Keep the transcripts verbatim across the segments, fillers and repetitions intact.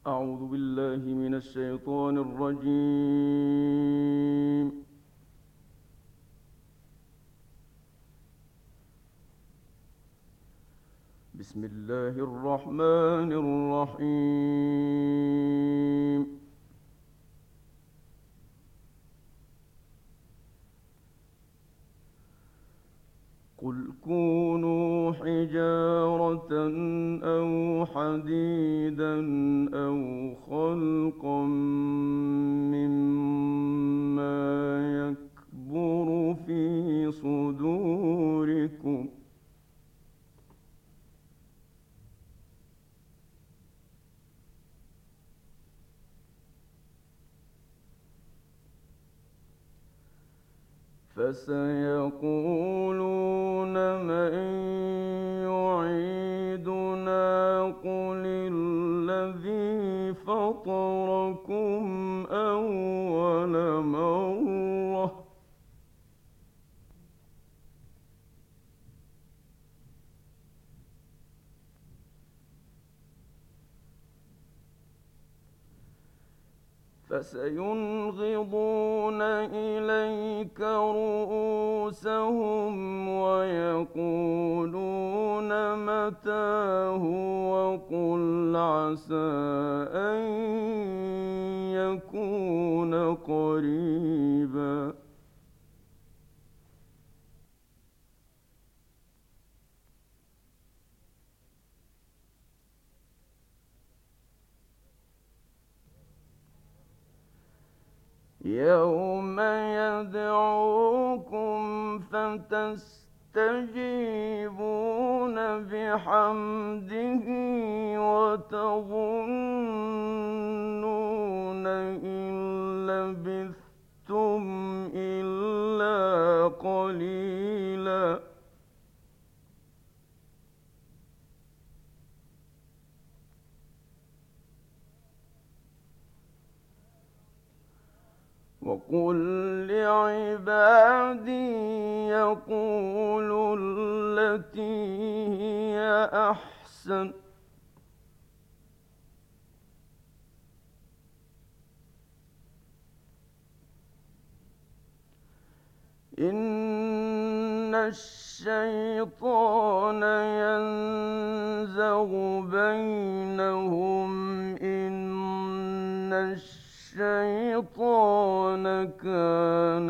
أعوذ بالله من الشيطان الرجيم. بسم الله الرحمن الرحيم. قل كونوا حجارة أو حديدا أو خلقا مما يكبر في صدوركم فسيقولون من يعيدنا قل الذي فطركم أول مرة فسينغضون إليك رؤوسهم ويقولون متى هو قل عسى أن يكون قريبا يوم يدعوكم فتستجيبون بحمده وتظنون إن لبثتم إلا قليلا وقل لعبادي يقولوا التي هي أحسن إن الشيطان ينزغ بينهم إن الشيطان كان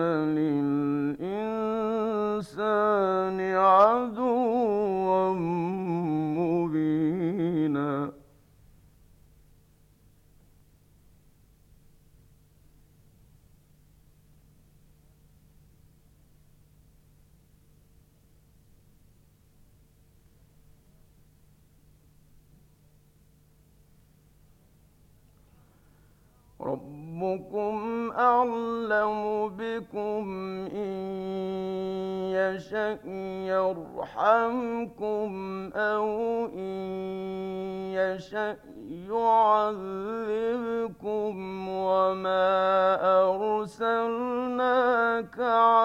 للإنسان عدوا مبينا ربكم أعلم بكم إن يشأ يرحمكم أو إن يشأ يعذبكم وما أرسلناك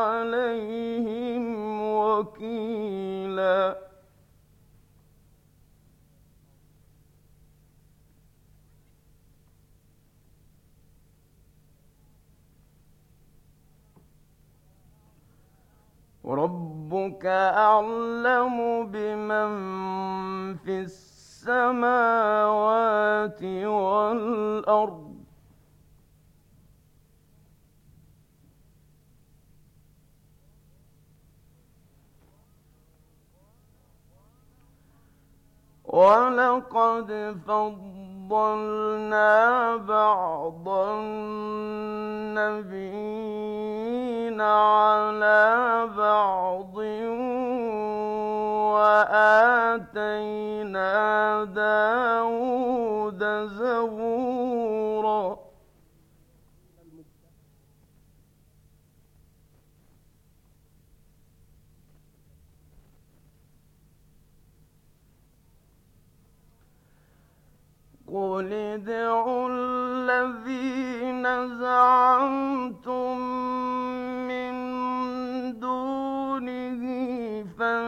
عليهم وكيلا وربك أعلم بمن في السماوات والأرض ولقد فضلنا بعض النبيين على بعض وآتينا داود زبورا قل ادعوا الذين زعمتم من دونه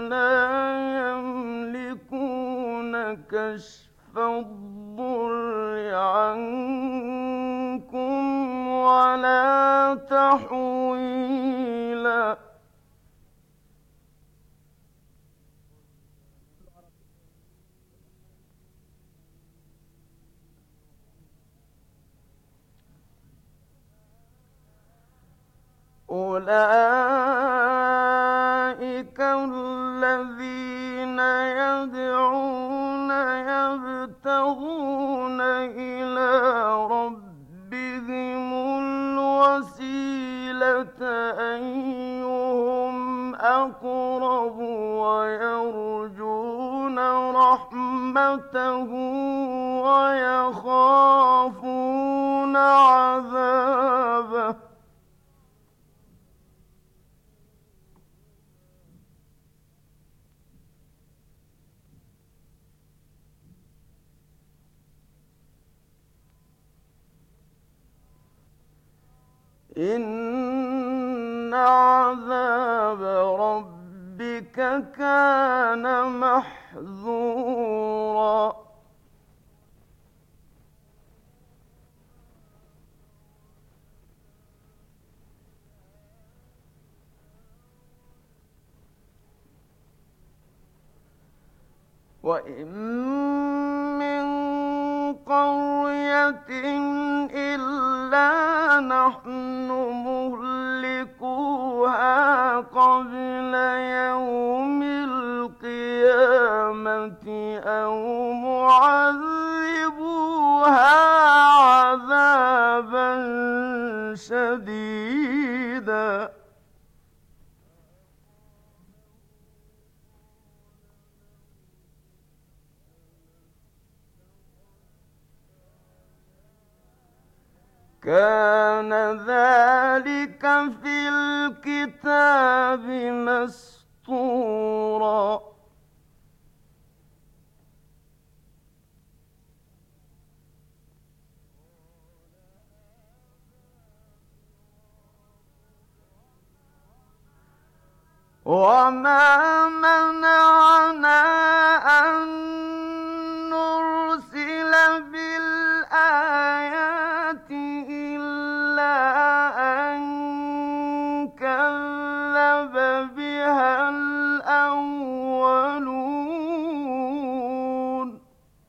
فلا يملكون كشف الضر عنكم ولا تحويلا. أولئك الذين يدعون يبتغون إلى ربهم الوسيلة أيهم أقرب ويرجون رحمته ويخافون عذابه. إن عذاب ربك كان محذورا. وإن من قرية إلا نحن مهلكوها قبل يوم القيامة أو معذبوها عذابا شديدا. كان ذلك في الكتاب مسطورا. وما منعنا أن نرسل بالآيات إلا أن كذب بها الأولون.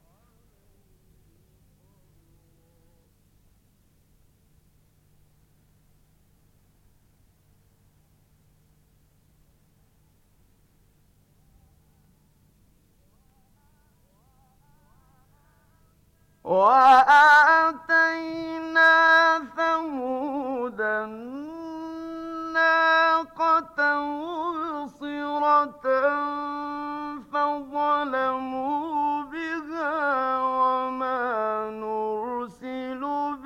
وآتينا ثمود الناقة مبصرة فظلموا بها وما نرسل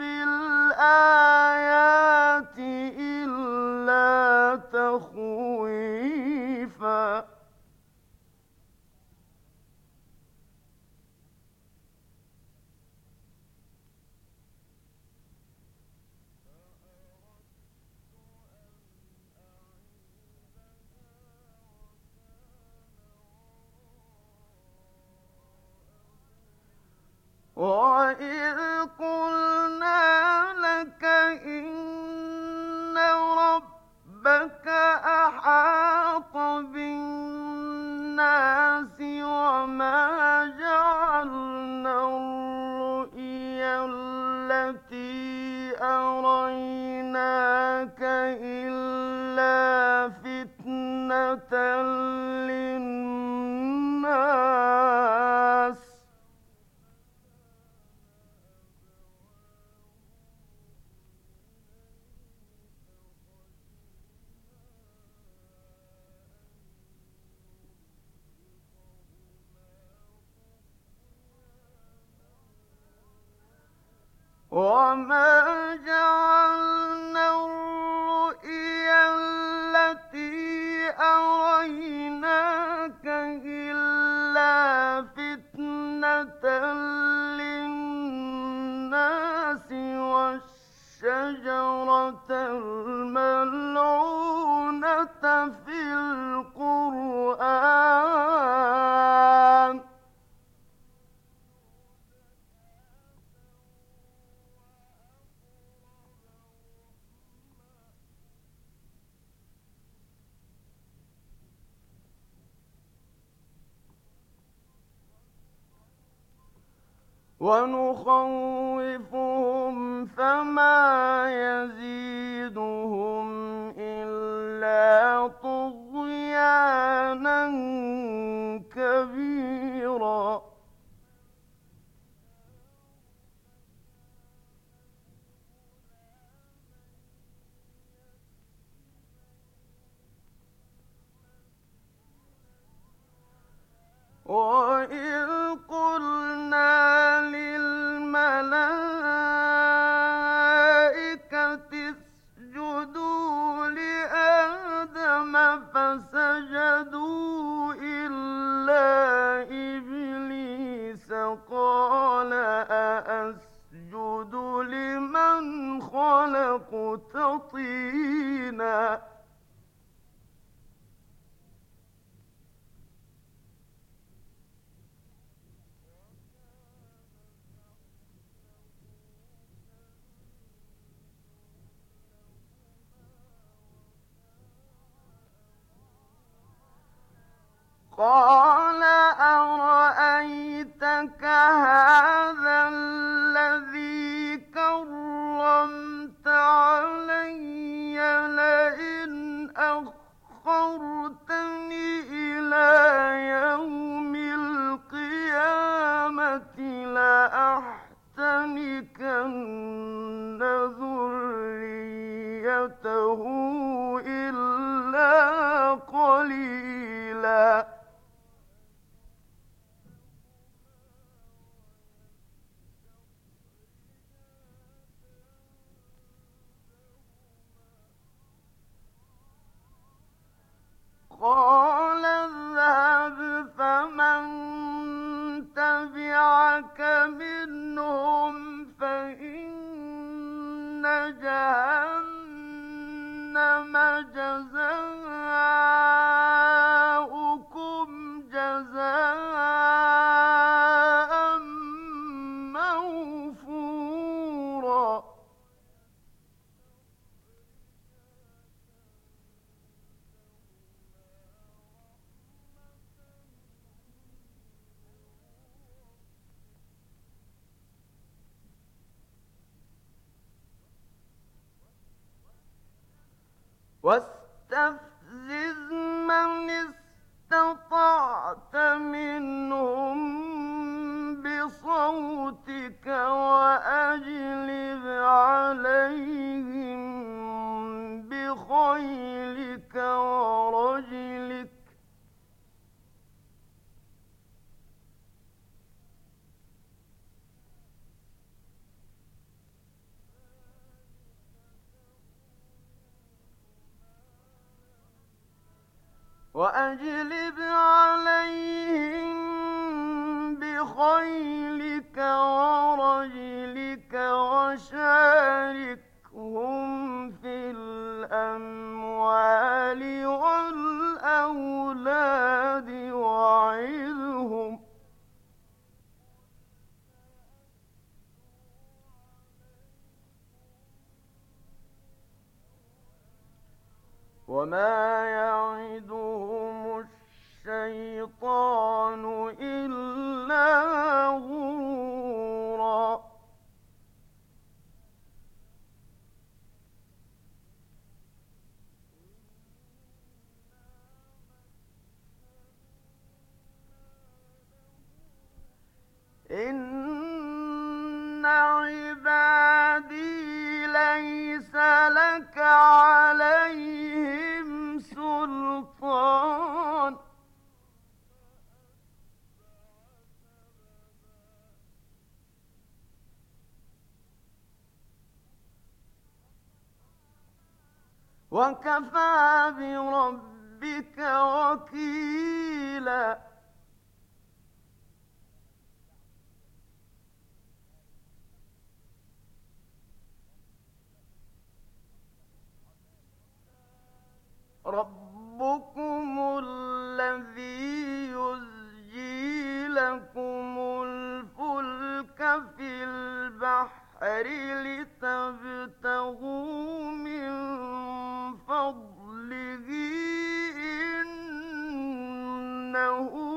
بالآيات إلا تخويفا. وَإِذْ قُلْنَا لَكَ إِنَّ رَبَّكَ أَحَاطَ بِالنَّاسِ وَمَا جَعَلْنَا الرُّؤْيَا الَّتِي أَرَيْنَاكَ إِلَّا فِتْنَةً لِّلنَّاسِ وَمَا جَعَلْنَا الرُّؤْيَا الَّتِي أَرَيْنَاكَ إِلَّا فِتْنَةً لِّلنَّاسِ وَالشَّجَرَةَ الْمَلْعُونَةَ فِي الْقُرْآنِ ونخوفهم فما يزيدهم إلا طغيانا كبيرا. وَإِذْ قُلْنَا لِلْمَلَائِكَةِ اسْجُدُوا لِآدَمَ فَسَجَدُوا إِلَّا إِبْلِيسَ قَالَ أَأَسْجُدُ لِمَنْ خَلَقْتَ طِينًا. قال أرأيتك هذا الذي كرمت علي لئن أخرتني إلى يوم القيامة لأحتنكن ذريته إلا قليلا. قال اذهب فمن تبعك منهم فإن جهنم جزاؤكم جزاء موفورا. واستفزز من استطعت منهم بصوتك وأجلب عليهم بخيلك ورجلك وأجلب عليهم بخيلك ورجلك وشاركهم في الأموال والأولاد وعظهم وما يعدهم الشيطان إلا غرورا. إن عبادي ليس لك عليهم سلطان وكفى بربك وكيلا. ربكم الذي يزجي لكم الفلك في البحر لتبتغوا من فضله إنه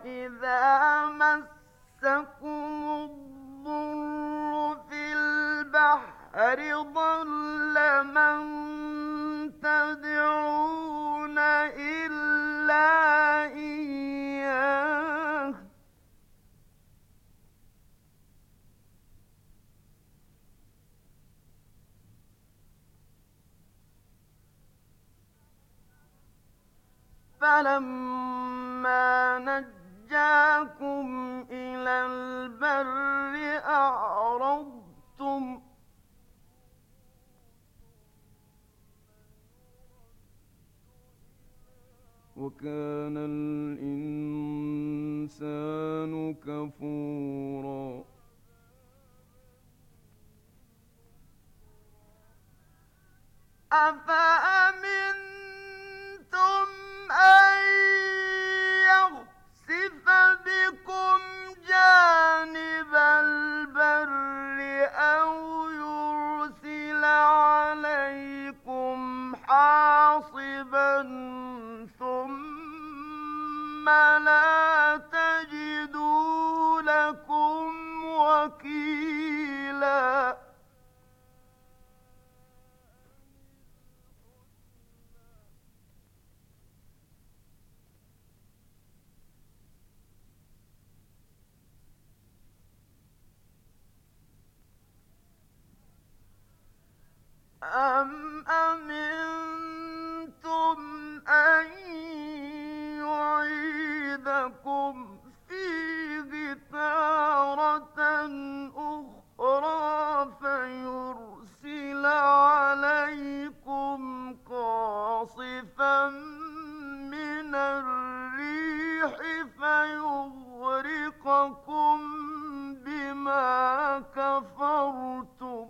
وإذا مسكم الضر في البحر ضل من تدعون إلا إياه فلما نجاكم إلى البر أعرضتم وكان الإنسان كفورا أفأمنتم أن يخسف بكم جانب البر أو يرسل عليكم حاصبا ثم لا تجدوا لكم وكيلا أَمْ أَمِنتُمْ أَن يُعِيدَكُمْ فِيهِ تَارَةً أُخْرَىٰ فَيُرْسِلَ عَلَيْكُمْ قَاصِفًا مِّنَ الرِّيحِ فَيُغْرِقَكُم بِمَا كَفَرْتُمْ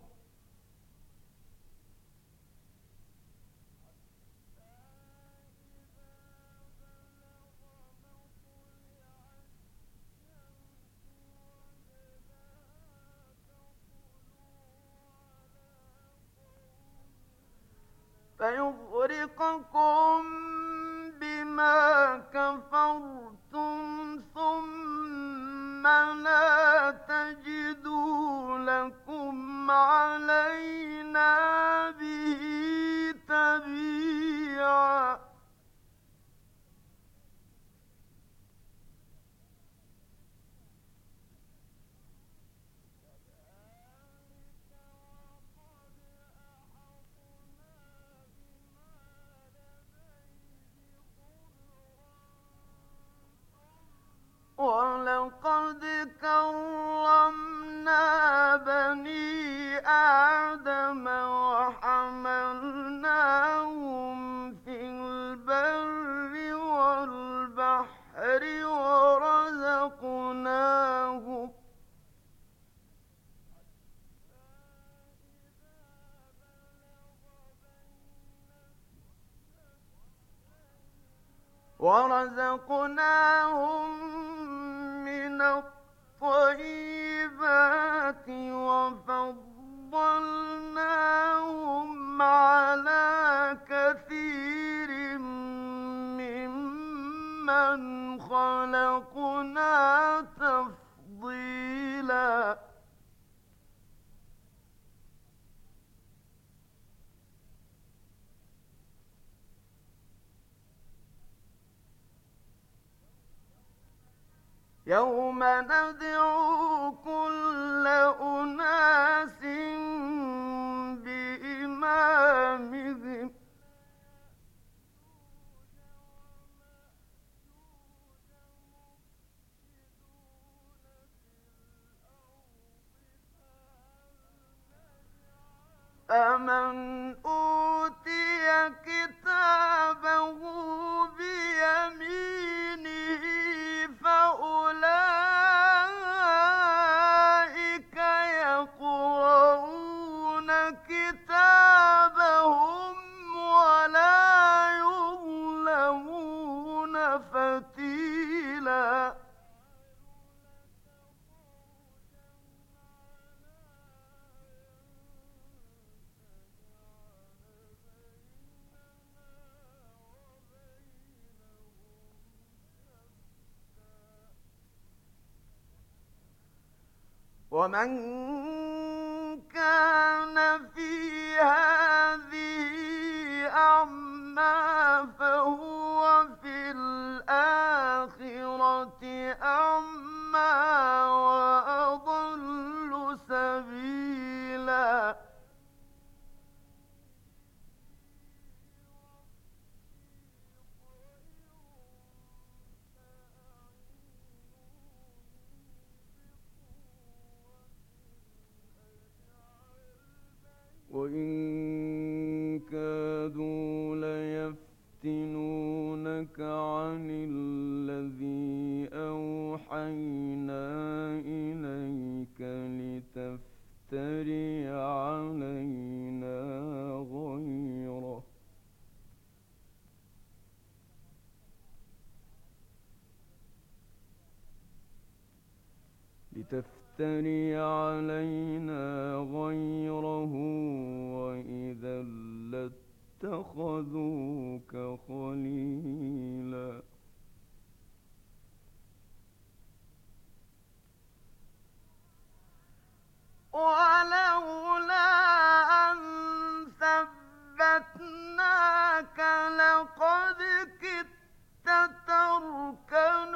فيغرقكم بما كفرتم ثم لا تجدوا لكم علينا به تبيعا وَلَقَدْ كَرَّمْنَا بَنِي آدَمَ وَحَمَلْنَاهُمْ فِي الْبَرِّ وَالْبَحْرِ وَرَزَقْنَاهُمْ ورزقناهم من الطيبات وفضلناهم على كثير ممن خلقنا تفضيلا يوم ندعو كل أناس بإمامهم فمن أوتي كتابه بيمينه فأولئك يقرؤون كتابهم ولا يظلمون فتيلا ومن كان في هذه أعمى فهو في الآخرة أعمى وأضل سبيلا وإن كادوا ليفتنونك عن الذي أوحينا إليك لتفتري علينا غيره لتفتري علينا غيره وإذا لاتخذوك خليلا ولولا أن ثبتناك لقد كدت تركن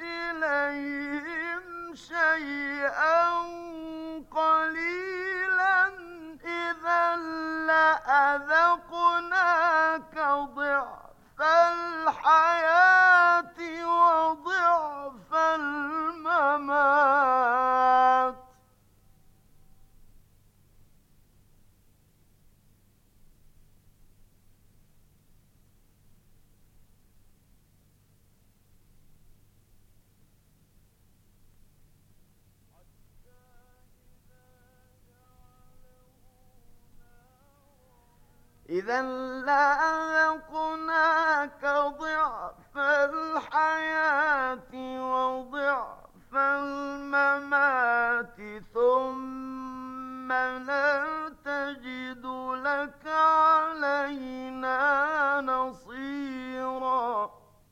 إليهم شيئا قليلا إذا لأذقناك ضعف الحياة وضعف الممات إذا لأذقناك ضعف الحياة وضعف الممات ثم لا تجد لك علينا نصيرا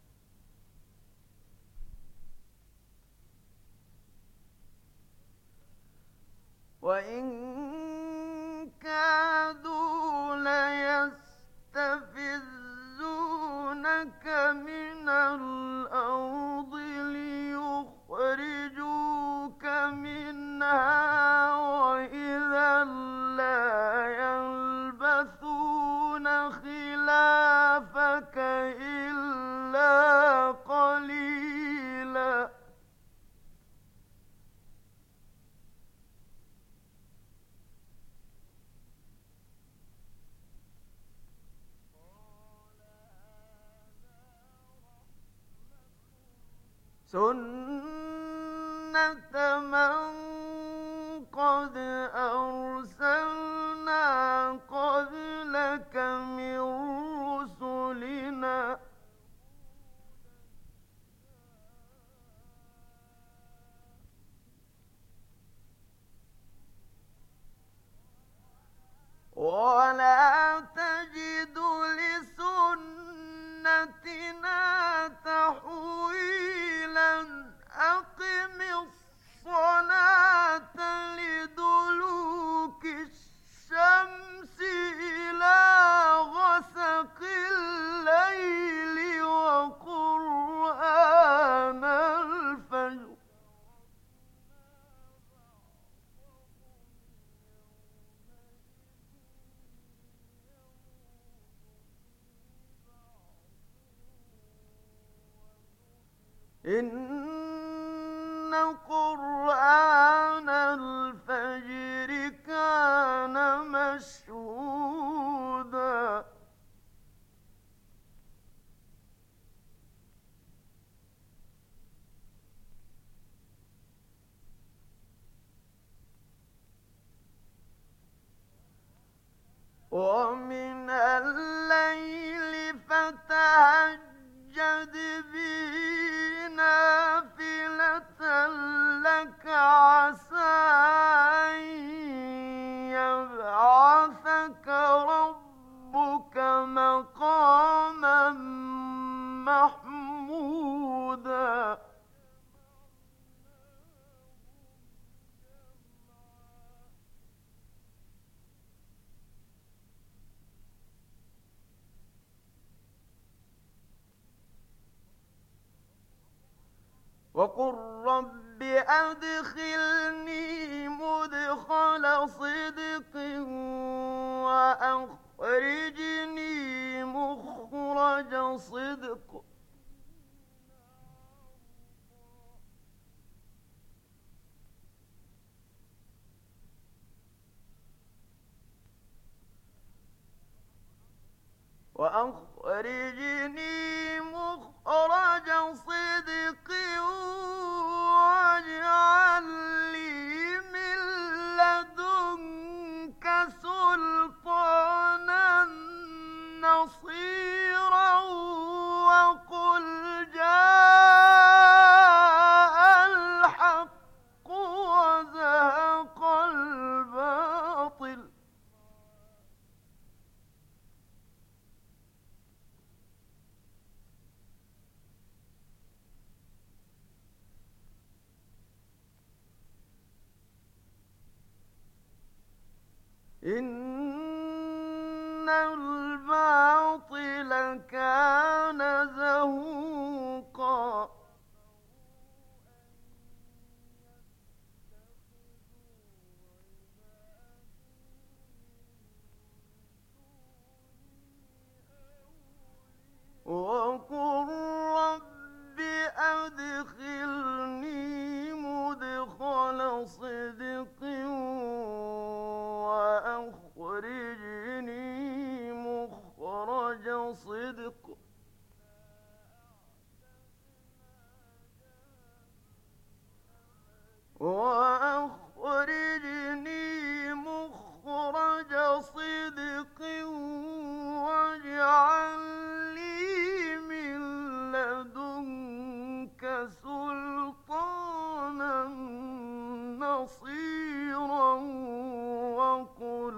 وإن كادوا ليستفزونك من الأرض ليخرجوك منها وإذا لا يلبثون خلافك إلا قليلا سنة من قد أرسلنا قبلك من رسلنا ولا تجد لسنتنا تحويلا أقم الصلاة لدلوك الشمس إلى غسق الليل وقرآن الفجر إن قرآن الفجر كان مشهودا ومن الليل فتهجد به نافلة لك عسى أن يبعثك ربك مقاما محمودا وقل رب أدخلني مدخل صدق وأخرجني مخرج صدق وأخرجني مخرج صدق واجعل لي من لدنك سلطانا نصيرا وقل جاء الحق وزهق الباطل إن الباطل كان زهوقا وقل رب أدخلني مدخل صدق وأخرجني مخرج صدق وأخرجني مخرج صدق واجعل لي من لدنك سلطانا نصيرا وقل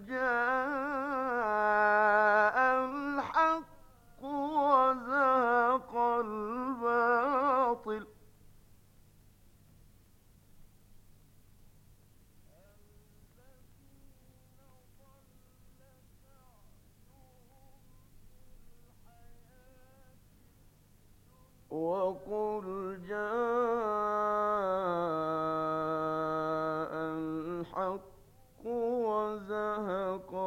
جاء الحق وزهق الباطل وقل جاء الحق وزهق